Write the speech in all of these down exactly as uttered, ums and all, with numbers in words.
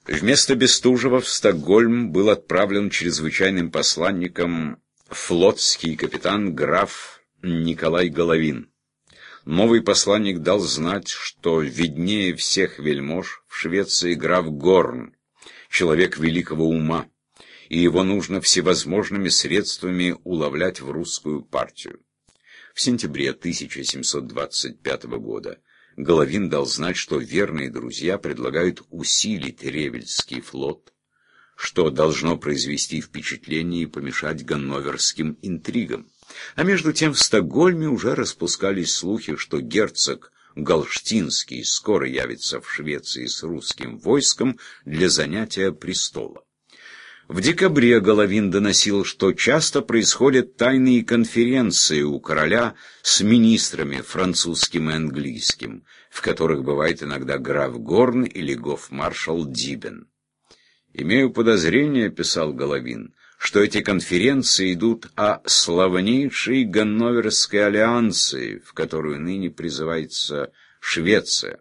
Вместо Бестужева в Стокгольм был отправлен чрезвычайным посланником флотский капитан граф Николай Головин. Новый посланник дал знать, что виднее всех вельмож в Швеции граф Горн, человек великого ума, и его нужно всевозможными средствами уловлять в русскую партию. В сентябре тысяча семьсот двадцать пятого года Головин дал знать, что верные друзья предлагают усилить Ревельский флот, что должно произвести впечатление и помешать ганноверским интригам. А между тем в Стокгольме уже распускались слухи, что герцог Галштинский скоро явится в Швеции с русским войском для занятия престола. В декабре Головин доносил, что часто происходят тайные конференции у короля с министрами французским и английским, в которых бывает иногда граф Горн или гофмаршал Дибен. «Имею подозрение, — писал Головин, — что эти конференции идут о славнейшей ганноверской альянсе, в которую ныне призывается Швеция».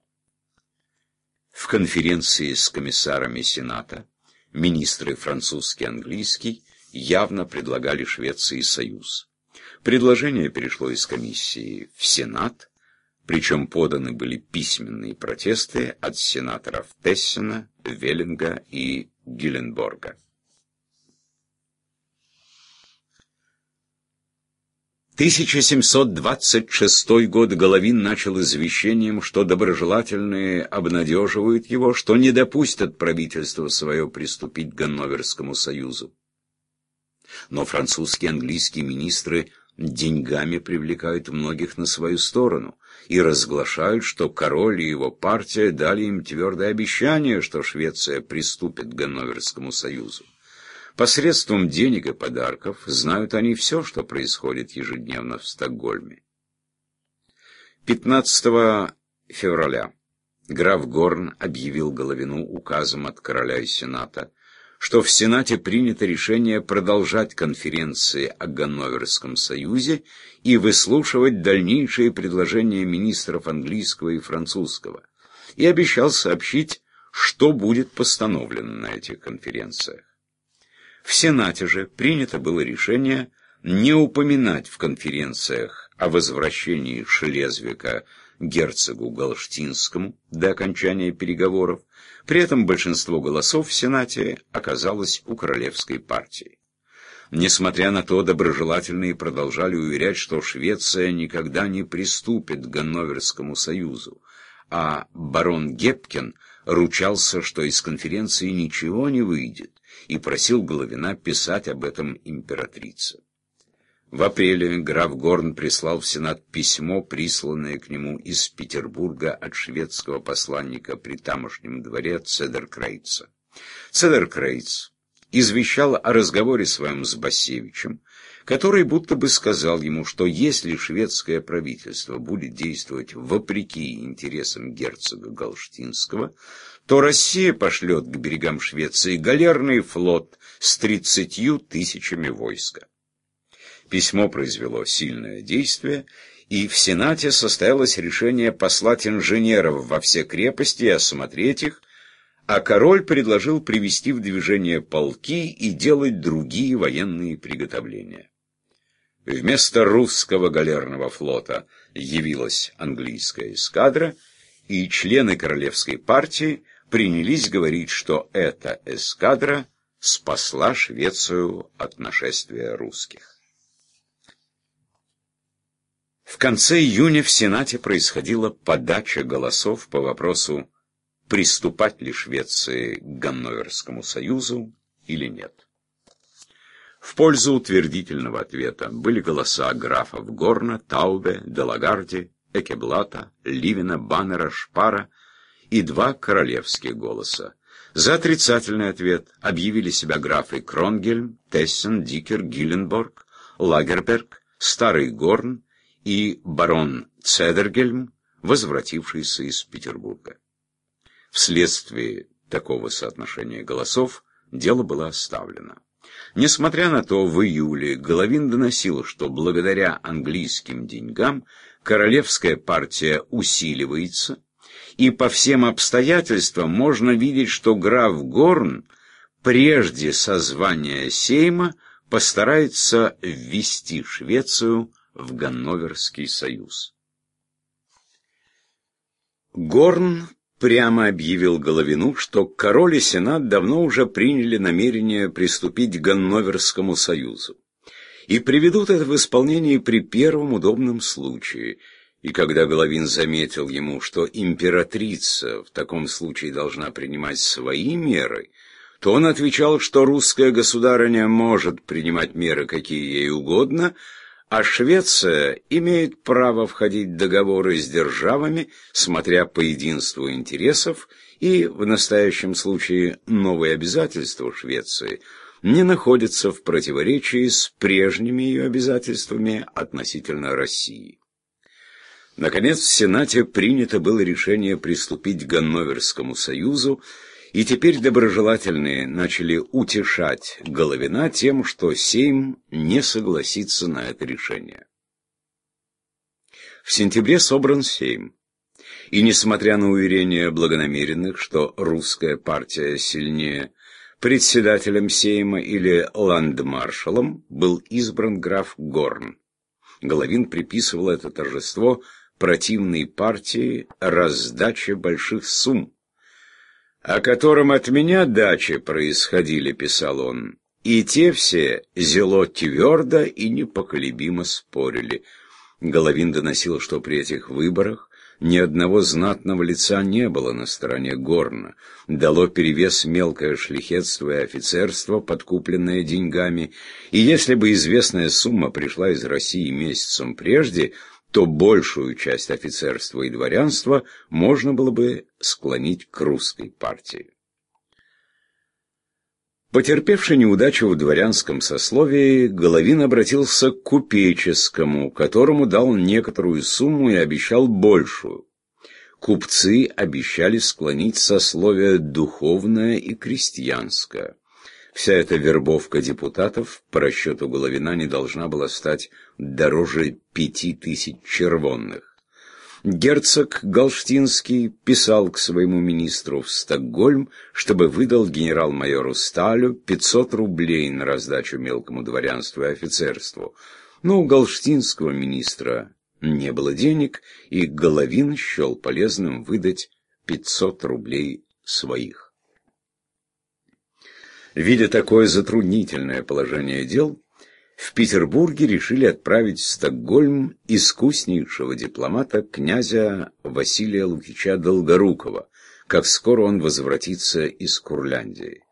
В конференции с комиссарами Сената министры французский и английский явно предлагали Швеции союз. Предложение перешло из комиссии в Сенат, причем поданы были письменные протесты от сенаторов Тессена, Веллинга и Гюленборга. тысяча семьсот двадцать шестой год Головин начал извещением, что доброжелательные обнадеживают его, что не допустят правительство свое приступить к Ганноверскому союзу. Но французские и английские министры деньгами привлекают многих на свою сторону и разглашают, что король и его партия дали им твердое обещание, что Швеция приступит к Ганноверскому союзу. Посредством денег и подарков знают они все, что происходит ежедневно в Стокгольме. пятнадцатого февраля граф Горн объявил Головину указом от короля и сената, что в Сенате принято решение продолжать конференции о Ганноверском союзе и выслушивать дальнейшие предложения министров английского и французского, и обещал сообщить, что будет постановлено на этих конференциях. В Сенате же принято было решение не упоминать в конференциях о возвращении Шлезвига герцогу Галштинскому до окончания переговоров. При этом большинство голосов в Сенате оказалось у королевской партии. Несмотря на то, доброжелательные продолжали уверять, что Швеция никогда не приступит к Ганноверскому союзу, а барон Гепкин ручался, что из конференции ничего не выйдет, и просил Головина писать об этом императрице. В апреле граф Горн прислал в Сенат письмо, присланное к нему из Петербурга от шведского посланника при тамошнем дворе Цедеркрейца. Цедеркрейц извещал о разговоре своем с Басевичем, который будто бы сказал ему, что если шведское правительство будет действовать вопреки интересам герцога Галштинского, то Россия пошлет к берегам Швеции галерный флот с тридцатью тысячами войска. Письмо произвело сильное действие, и в Сенате состоялось решение послать инженеров во все крепости и осмотреть их, а король предложил привести в движение полки и делать другие военные приготовления. Вместо русского галерного флота явилась английская эскадра, и члены королевской партии принялись говорить, что эта эскадра спасла Швецию от нашествия русских. В конце июня в Сенате происходила подача голосов по вопросу, приступать ли Швеции к Ганноверскому союзу или нет. В пользу утвердительного ответа были голоса графов Горна, Таубе, Делагарди, Экеблата, Ливена, Баннера, Шпара и два королевских голоса. За отрицательный ответ объявили себя графы Кронгельм, Тессен, Дикер, Гюленборг, Лагерберг, Старый Горн и барон Цедергельм, возвратившийся из Петербурга. Вследствие такого соотношения голосов дело было оставлено. Несмотря на то, в июле Головин доносил, что благодаря английским деньгам королевская партия усиливается, и по всем обстоятельствам можно видеть, что граф Горн прежде созвания Сейма постарается ввести Швецию в Ганноверский союз. Горн прямо объявил Головину, что король и сенат давно уже приняли намерение приступить к Ганноверскому союзу и приведут это в исполнение при первом удобном случае. И когда Головин заметил ему, что императрица в таком случае должна принимать свои меры, то он отвечал, что русская государыня может принимать меры, какие ей угодно, а Швеция имеет право входить в договоры с державами, смотря по единству интересов, и в настоящем случае новые обязательства Швеции не находятся в противоречии с прежними ее обязательствами относительно России. Наконец, в Сенате принято было решение приступить к Ганноверскому союзу, и теперь доброжелательные начали утешать Головина тем, что Сейм не согласится на это решение. В сентябре собран Сейм, и, несмотря на уверения благонамеренных, что русская партия сильнее, председателем Сейма или ландмаршалом был избран граф Горн. Головин приписывал это торжество противной партии раздаче больших сумм, о котором от меня дачи происходили, писал он, и те все зело твердо и непоколебимо спорили. Головин доносил, что при этих выборах ни одного знатного лица не было на стороне Горна, дало перевес мелкое шляхетство и офицерство, подкупленное деньгами, и если бы известная сумма пришла из России месяцем прежде, то большую часть офицерства и дворянства можно было бы склонить к русской партии. Потерпевший неудачу в дворянском сословии, Головин обратился к купеческому, которому дал некоторую сумму и обещал большую. Купцы обещали склонить сословие духовное и крестьянское. Вся эта вербовка депутатов по расчету Головина не должна была стать дороже пяти тысяч червонных. Герцог Галштинский писал к своему министру в Стокгольм, чтобы выдал генерал-майору Сталю пятьсот рублей на раздачу мелкому дворянству и офицерству. Но у галштинского министра не было денег, и Головин счел полезным выдать пятьсот рублей своих. Видя такое затруднительное положение дел, в Петербурге решили отправить в Стокгольм искуснейшего дипломата князя Василия Лукича Долгорукова, как скоро он возвратится из Курляндии.